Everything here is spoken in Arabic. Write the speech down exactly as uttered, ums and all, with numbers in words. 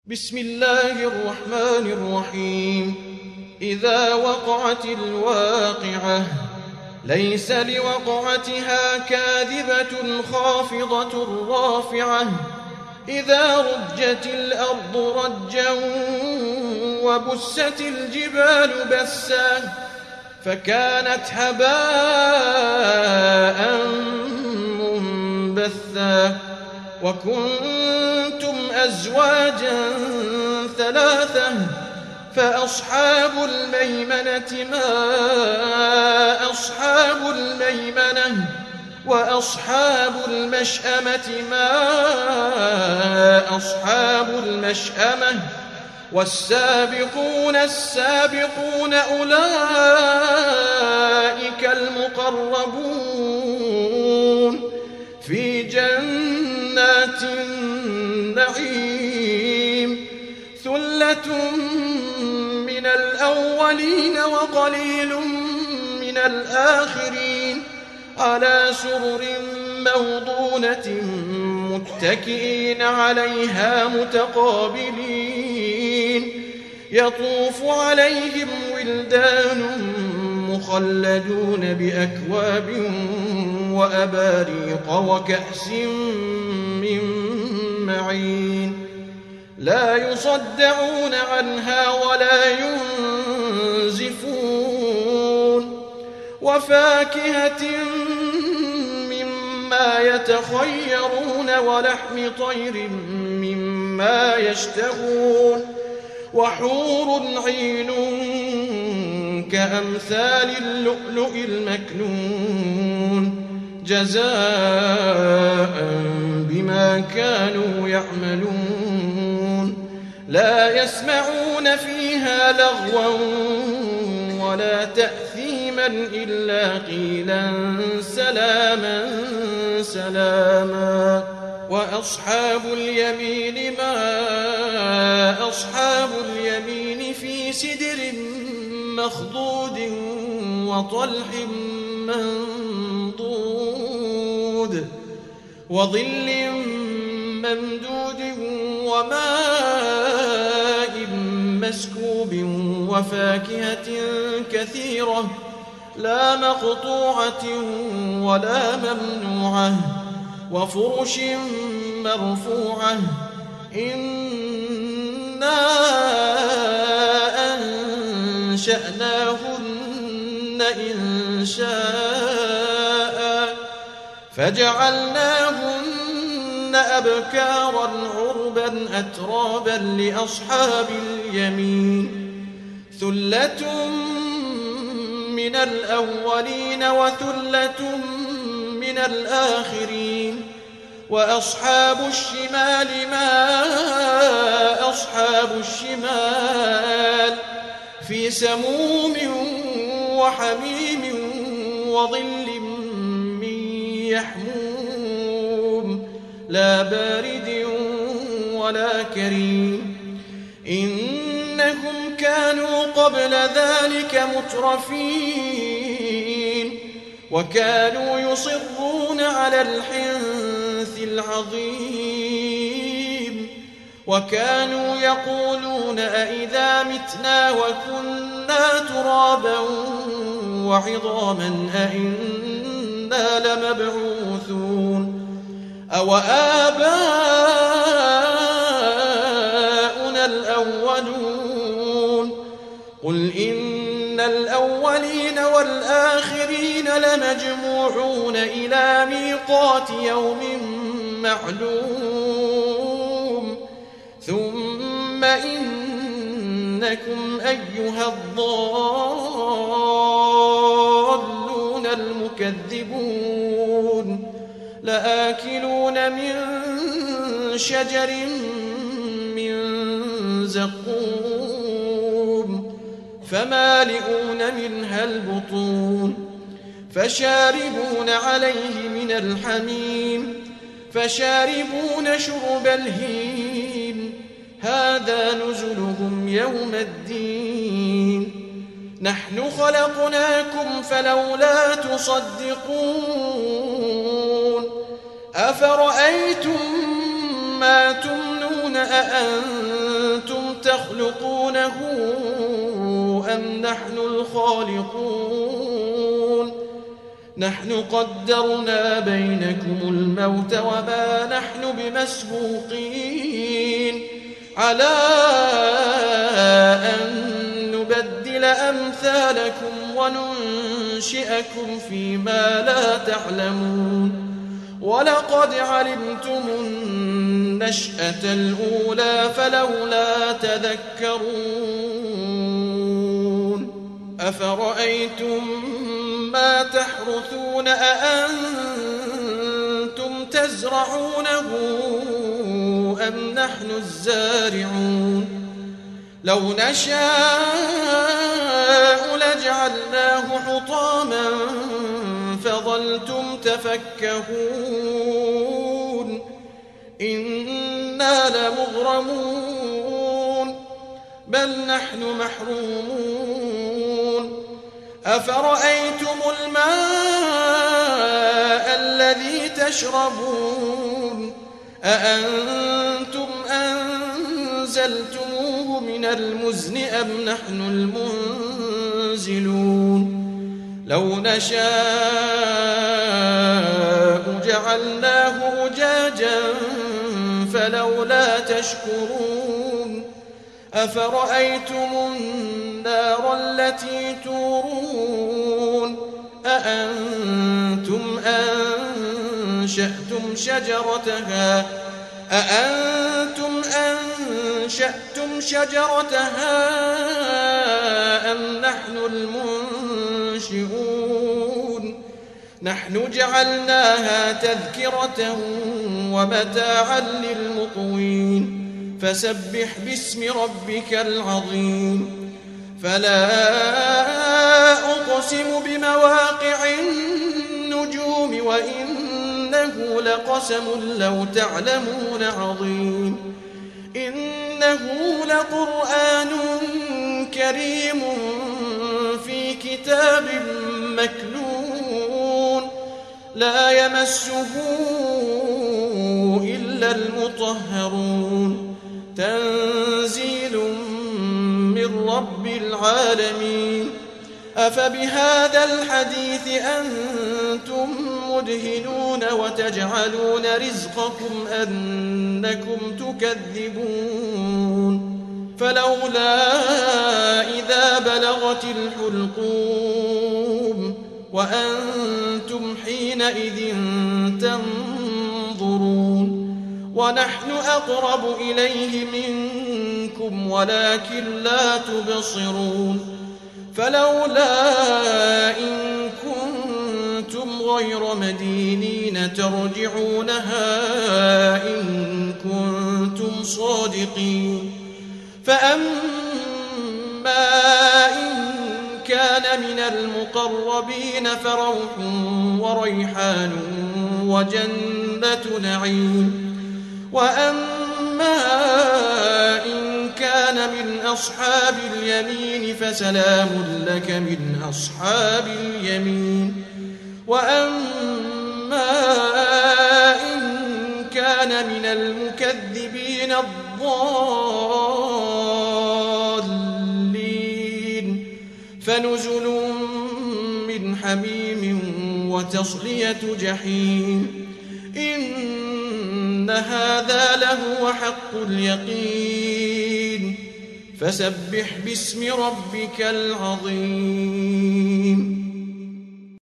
بسم الله الرحمن الرحيم. إذا وقعت الواقعة ليس لوقعتها كاذبة خافضة رافعة إذا رجت الأرض رجا وبست الجبال بسا فكانت هباء منبثا وكنتم أزواجا ثلاثة فأصحاب الميمنة ما أصحاب الميمنة وأصحاب المشأمة ما أصحاب المشأمة والسابقون السابقون أولئك المقربون في جنات النعيم ثلة من الأولين وقليل من الآخرين على سرر موضونة متكئين عليها متقابلين يطوف عليهم ولدان مخلدون بأكواب وأباريق وكأس من معين لا يصدعون عنها ولا ينزفون وفاكهة مما يتخيرون ولحم طير مما يشتهون وحور عين كأمثال اللؤلؤ المكنون جزاء بما كانوا يعملون لا يسمعون فيها لغوا ولا تأثيما إلا قيلا سلاما سلاما وأصحاب اليمين ما أصحاب اليمين في سدر مخضود وطلح منضود وظل ممدود وماء مسكوب وفاكهة كثيرة لا مقطوعة ولا ممنوعة وفرش مرفوعة إنا أنشأناهن إنشاء فجعلناهن أبكارا عربا أترابا لأصحاب اليمين ثلة من الأولين وثلة من الآخرين وأصحاب الشمال ما أصحاب الشمال في سموم وحميم وظل من يحموم لا بارد ولا كريم إنهم كانوا قبل ذلك مترفين وكانوا يصرون على الحنث العظيم وكانوا يقولون أئذا متنا وكنا ترابا وعظاما أئنا لمبعوثون أو آباؤنا الأولون قل إن الأولين والآخرين لمجموعون إلى ميقات يوم معلوم ثم إنكم أيها الضالون المكذبون لآكلون من شجر من زقوم فمالئون منها البطون فشاربون عليه من الحميم فشاربون شرب الهيم هذا نزلهم يوم الدين نحن خلقناكم فلولا تصدقون أفرأيتم ما تمنون أأنتم تخلقونه أم نحن الخالقون نحن قدرنا بينكم الموت وما نحن بمسبوقين على أن نبدل أمثالكم وننشئكم فيما لا تعلمون ولقد علمتم النشأة الأولى فلولا تذكرون أفرأيتم ما تحرثون أأنتم تزرعونه أم نحن الزارعون لو نشاء لجعلناه حطاما فظلتم تفكهون إنا لمغرمون بل نحن محرومون أفرأيتم الماء الذي تشربون أأنتم أنزلتموه من المزن أم نحن المنزلون لو نشاء جعلناه أجاجا فلولا تشكرون أفرأيتم النار التي تورون أأنتم أنشأتم شجرتها أأنتم أنشأتم شجرتها أم نحن المنشئون نحن جعلناها تذكرة ومتاعا للمقوين فسبح باسم ربك العظيم فلا أقسم بمواقع النجوم وإنه لقسم لو تعلمون عظيم إنه لقرآن كريم في كتاب مكنون لا يمسه إلا المطهرون تنزيل من رب العالمين أفبهذا الحديث أنتم مدهنون وتجعلون رزقكم أنكم تكذبون فلولا إذا بلغت الحلقوم وأنتم حينئذ تنظرون ونحن أقرب إليه منكم ولكن لا تبصرون فلولا إن كنتم غير مدينين ترجعونها إن كنتم صادقين فأما إن كان من المقربين فروح وريحان وجنة نعيم وأما إن كان من أصحاب اليمين فسلام لك من أصحاب اليمين وأما إن كان من المكذبين الضالين فنزل من حميم وتصلية جحيم إن هذا لهو حق اليقين فسبح باسم ربك العظيم